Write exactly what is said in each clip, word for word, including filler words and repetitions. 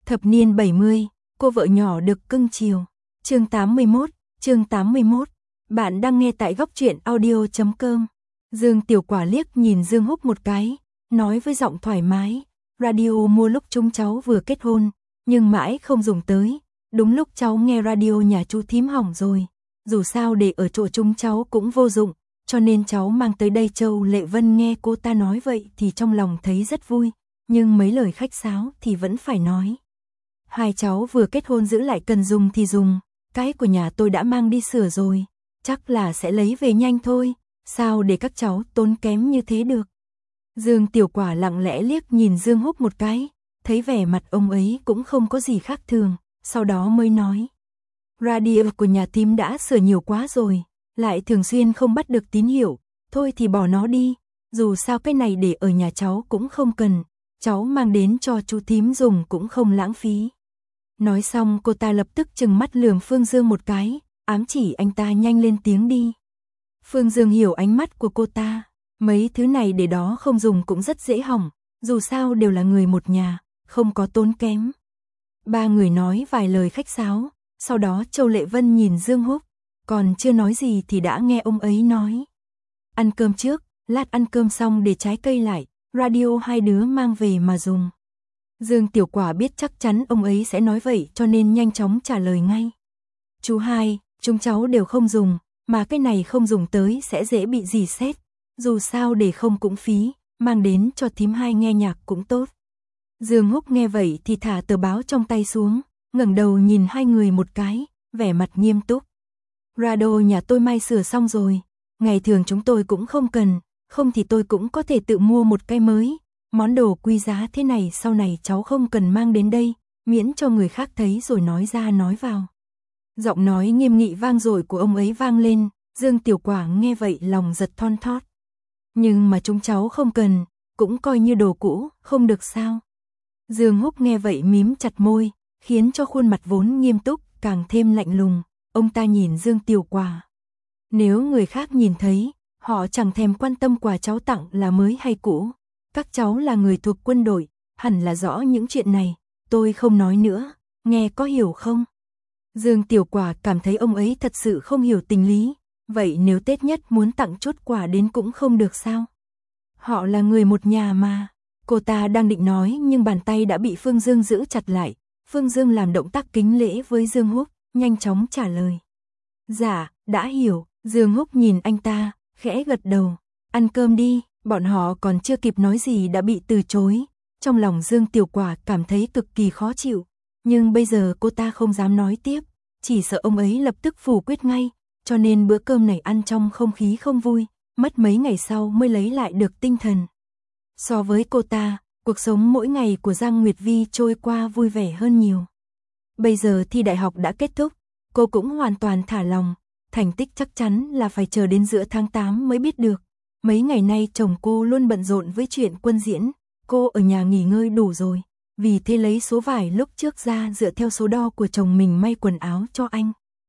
Thập niên bảy mươi, cô vợ nhỏ được cưng chiều. Chương tám mươi mốt, chương tám mươi mốt. Bạn đang nghe tại góc truyện audio chấm com. Dương Tiểu Quả liếc nhìn Dương Húc một cái, nói với giọng thoải mái, radio mua lúc chúng cháu vừa kết hôn, nhưng mãi không dùng tới. Đúng lúc cháu nghe radio nhà chú thím hỏng rồi, dù sao để ở chỗ chúng cháu cũng vô dụng, cho nên cháu mang tới đây. Châu Lệ Vân nghe cô ta nói vậy thì trong lòng thấy rất vui, nhưng mấy lời khách sáo thì vẫn phải nói. Hai cháu vừa kết hôn giữ lại cần dùng thì dùng, cái của nhà tôi đã mang đi sửa rồi, chắc là sẽ lấy về nhanh thôi, sao để các cháu tốn kém như thế được. Dương Tiểu Quả lặng lẽ liếc nhìn Dương Húc một cái, thấy vẻ mặt ông ấy cũng không có gì khác thường, sau đó mới nói. Radio của nhà thím đã sửa nhiều quá rồi, lại thường xuyên không bắt được tín hiệu, thôi thì bỏ nó đi, dù sao cái này để ở nhà cháu cũng không cần, cháu mang đến cho chú thím dùng cũng không lãng phí. Nói xong cô ta lập tức trừng mắt lườm Phương Dương một cái, ám chỉ anh ta nhanh lên tiếng đi. Phương Dương hiểu ánh mắt của cô ta, mấy thứ này để đó không dùng cũng rất dễ hỏng, dù sao đều là người một nhà, không có tốn kém. Ba người nói vài lời khách sáo, sau đó Châu Lệ Vân nhìn Dương Húc, còn chưa nói gì thì đã nghe ông ấy nói. Ăn cơm trước, lát ăn cơm xong để trái cây lại, radio hai đứa mang về mà dùng. Dương Tiểu Quả biết chắc chắn ông ấy sẽ nói vậy cho nên nhanh chóng trả lời ngay. Chú hai, chúng cháu đều không dùng, mà cái này không dùng tới sẽ dễ bị dì xét, dù sao để không cũng phí, mang đến cho thím hai nghe nhạc cũng tốt. Dương Húc nghe vậy thì thả tờ báo trong tay xuống, ngẩng đầu nhìn hai người một cái, vẻ mặt nghiêm túc. Radio nhà tôi may sửa xong rồi, ngày thường chúng tôi cũng không cần, không thì tôi cũng có thể tự mua một cái mới. Món đồ quý giá thế này sau này cháu không cần mang đến đây, miễn cho người khác thấy rồi nói ra nói vào. Giọng nói nghiêm nghị vang dội của ông ấy vang lên, Dương Tiểu Quả nghe vậy lòng giật thon thót. Nhưng mà chúng cháu không cần, cũng coi như đồ cũ, không được sao? Dương Húc nghe vậy mím chặt môi, khiến cho khuôn mặt vốn nghiêm túc càng thêm lạnh lùng. Ông ta nhìn Dương Tiểu Quả. Nếu người khác nhìn thấy, họ chẳng thèm quan tâm quà cháu tặng là mới hay cũ. Các cháu là người thuộc quân đội, hẳn là rõ những chuyện này, tôi không nói nữa, nghe có hiểu không? Dương Tiểu Quả cảm thấy ông ấy thật sự không hiểu tình lý, vậy nếu Tết nhất muốn tặng chút quà đến cũng không được sao? Họ là người một nhà mà. Cô ta đang định nói nhưng bàn tay đã bị Phương Dương giữ chặt lại. Phương Dương làm động tác kính lễ với Dương Húc, nhanh chóng trả lời. Dạ, đã hiểu. Dương Húc nhìn anh ta, khẽ gật đầu. Ăn cơm đi. Bọn họ còn chưa kịp nói gì đã bị từ chối. Trong lòng Dương Tiểu Quả cảm thấy cực kỳ khó chịu. Nhưng bây giờ cô ta không dám nói tiếp, chỉ sợ ông ấy lập tức phủ quyết ngay. Cho nên bữa cơm này ăn trong không khí không vui, mất mấy ngày sau mới lấy lại được tinh thần. So với cô ta, cuộc sống mỗi ngày của Giang Nguyệt Vi trôi qua vui vẻ hơn nhiều. Bây giờ thi đại học đã kết thúc, cô cũng hoàn toàn thả lòng, thành tích chắc chắn là phải chờ đến giữa tháng tám mới biết được. Mấy ngày nay chồng cô luôn bận rộn với chuyện quân diễn, cô ở nhà nghỉ ngơi đủ rồi, vì thế lấy số vải lúc trước ra dựa theo số đo của chồng mình may quần áo cho anh.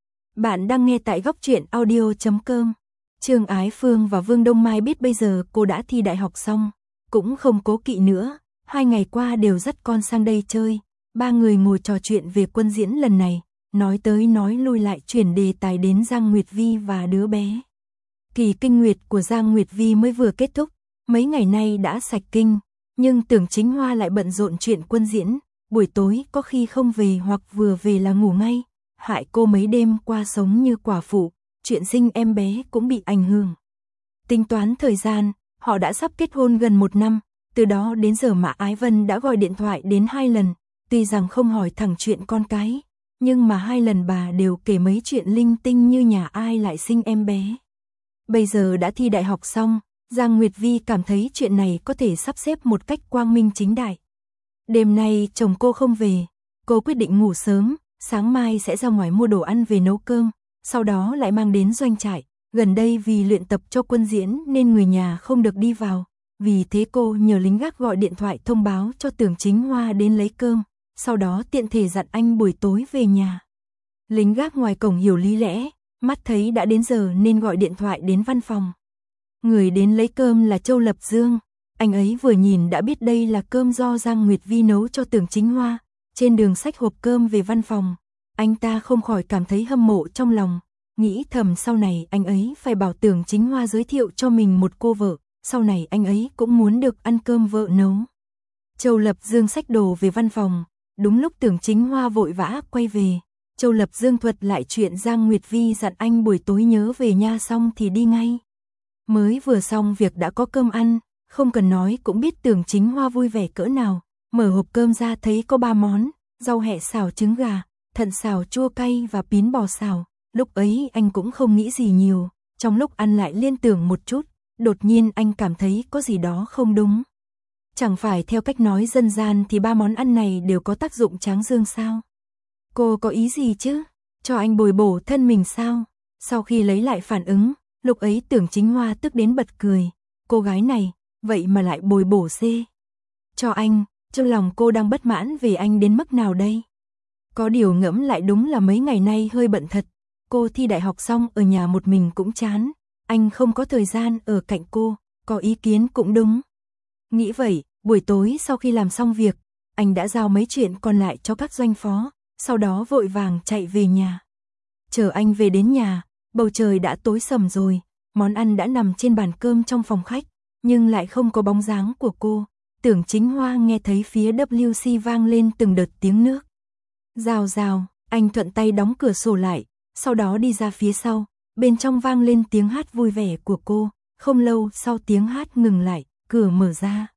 Bạn đang nghe tại góc truyện audio chấm com. Trương Ái Phương và Vương Đông Mai biết bây giờ cô đã thi đại học xong, cũng không cố kỵ nữa, hai ngày qua đều dắt con sang đây chơi, ba người ngồi trò chuyện về quân diễn lần này, nói tới nói lui lại chuyển đề tài đến Giang Nguyệt Vi và đứa bé. Kỳ kinh nguyệt của Giang Nguyệt Vi mới vừa kết thúc, mấy ngày nay đã sạch kinh, nhưng Tưởng Chính Hoa lại bận rộn chuyện quân diễn, buổi tối có khi không về hoặc vừa về là ngủ ngay, hại cô mấy đêm qua sống như quả phụ, chuyện sinh em bé cũng bị ảnh hưởng. Tính toán thời gian, họ đã sắp kết hôn gần một năm, từ đó đến giờ Mã Ái Vân đã gọi điện thoại đến hai lần, tuy rằng không hỏi thẳng chuyện con cái, nhưng mà hai lần bà đều kể mấy chuyện linh tinh như nhà ai lại sinh em bé. Bây giờ đã thi đại học xong, Giang Nguyệt Vi cảm thấy chuyện này có thể sắp xếp một cách quang minh chính đại. Đêm nay chồng cô không về, cô quyết định ngủ sớm, sáng mai sẽ ra ngoài mua đồ ăn về nấu cơm, sau đó lại mang đến doanh trại. Gần đây vì luyện tập cho quân diễn nên người nhà không được đi vào, vì thế cô nhờ lính gác gọi điện thoại thông báo cho Tưởng Chính Hoa đến lấy cơm, sau đó tiện thể dặn anh buổi tối về nhà. Lính gác ngoài cổng hiểu lý lẽ, mắt thấy đã đến giờ nên gọi điện thoại đến văn phòng. Người đến lấy cơm là Châu Lập Dương, anh ấy vừa nhìn đã biết đây là cơm do Giang Nguyệt Vi nấu cho Tưởng Chính Hoa, Trên đường xách hộp cơm về văn phòng, anh ta không khỏi cảm thấy hâm mộ trong lòng, nghĩ thầm sau này anh ấy phải bảo Tưởng Chính Hoa giới thiệu cho mình một cô vợ, sau này anh ấy cũng muốn được ăn cơm vợ nấu. Châu Lập Dương xách đồ về văn phòng, đúng lúc Tưởng Chính Hoa vội vã quay về, Châu Lập Dương thuật lại chuyện Giang Nguyệt Vi dặn anh buổi tối nhớ về nha xong thì đi ngay. Mới vừa xong việc đã có cơm ăn, không cần nói cũng biết Tưởng Chính Hoa vui vẻ cỡ nào, mở hộp cơm ra thấy có ba món, rau hẹ xào trứng gà, thận xào chua cay và pín bò xào. Lúc ấy anh cũng không nghĩ gì nhiều, trong lúc ăn lại liên tưởng một chút, đột nhiên anh cảm thấy có gì đó không đúng. Chẳng phải theo cách nói dân gian thì ba món ăn này đều có tác dụng tráng dương sao? Cô có ý gì chứ? Cho anh bồi bổ thân mình sao? Sau khi lấy lại phản ứng, lúc ấy Tưởng Chính Hoa tức đến bật cười. Cô gái này, vậy mà lại bồi bổ xê. Cho anh, trong lòng cô đang bất mãn về anh đến mức nào đây? Có điều ngẫm lại đúng là mấy ngày nay hơi bận thật. Cô thi đại học xong ở nhà một mình cũng chán. Anh không có thời gian ở cạnh cô, có ý kiến cũng đúng. Nghĩ vậy, buổi tối sau khi làm xong việc, anh đã giao mấy chuyện còn lại cho các doanh phó, sau đó vội vàng chạy về nhà. Chờ anh về đến nhà, bầu trời đã tối sầm rồi, món ăn đã nằm trên bàn cơm trong phòng khách, nhưng lại không có bóng dáng của cô. Tưởng Chính Hoa nghe thấy phía vê kép xê vang lên từng đợt tiếng nước. Rào rào, anh thuận tay đóng cửa sổ lại, sau đó đi ra phía sau, bên trong vang lên tiếng hát vui vẻ của cô. Không lâu sau tiếng hát ngừng lại, cửa mở ra.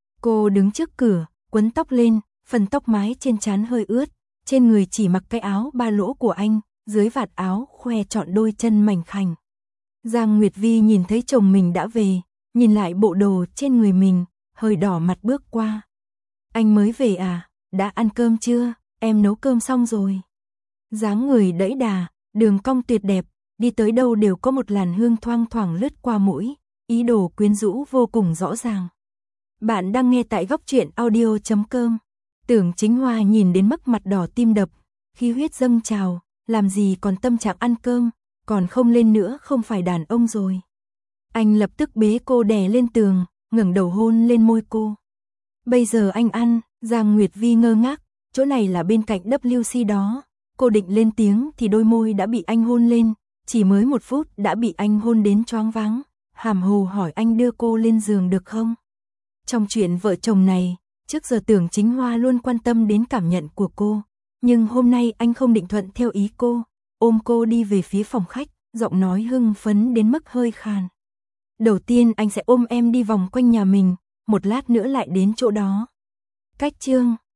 Cô đứng trước cửa, quấn tóc lên, phần tóc mái trên trán hơi ướt, trên người chỉ mặc cái áo ba lỗ của anh, dưới vạt áo khoe trọn đôi chân mảnh khảnh. Giang Nguyệt Vi nhìn thấy chồng mình đã về, nhìn lại bộ đồ trên người mình, hơi đỏ mặt bước qua. Anh mới về à, đã ăn cơm chưa, em nấu cơm xong rồi. Dáng người đẫy đà, đường cong tuyệt đẹp, đi tới đâu đều có một làn hương thoang thoảng lướt qua mũi, ý đồ quyến rũ vô cùng rõ ràng. Bạn đang nghe tại góc truyện audio chấm com. Tưởng Chính Hoa nhìn đến mức mặt đỏ tim đập, khí huyết dâng trào, làm gì còn tâm trạng ăn cơm, còn không lên nữa không phải đàn ông rồi. Anh lập tức bế cô đè lên tường, ngẩng đầu hôn lên môi cô. Bây giờ anh ăn, Giang Nguyệt Vi ngơ ngác, chỗ này là bên cạnh vê kép xê đó. Cô định lên tiếng thì đôi môi đã bị anh hôn lên, chỉ mới một phút đã bị anh hôn đến choáng váng, hàm hồ hỏi anh đưa cô lên giường được không? Trong chuyện vợ chồng này, trước giờ Tưởng Chính Hoa luôn quan tâm đến cảm nhận của cô, nhưng hôm nay anh không định thuận theo ý cô, ôm cô đi về phía phòng khách, giọng nói hưng phấn đến mức hơi khàn. Đầu tiên anh sẽ ôm em đi vòng quanh nhà mình, một lát nữa lại đến chỗ đó. Cách chương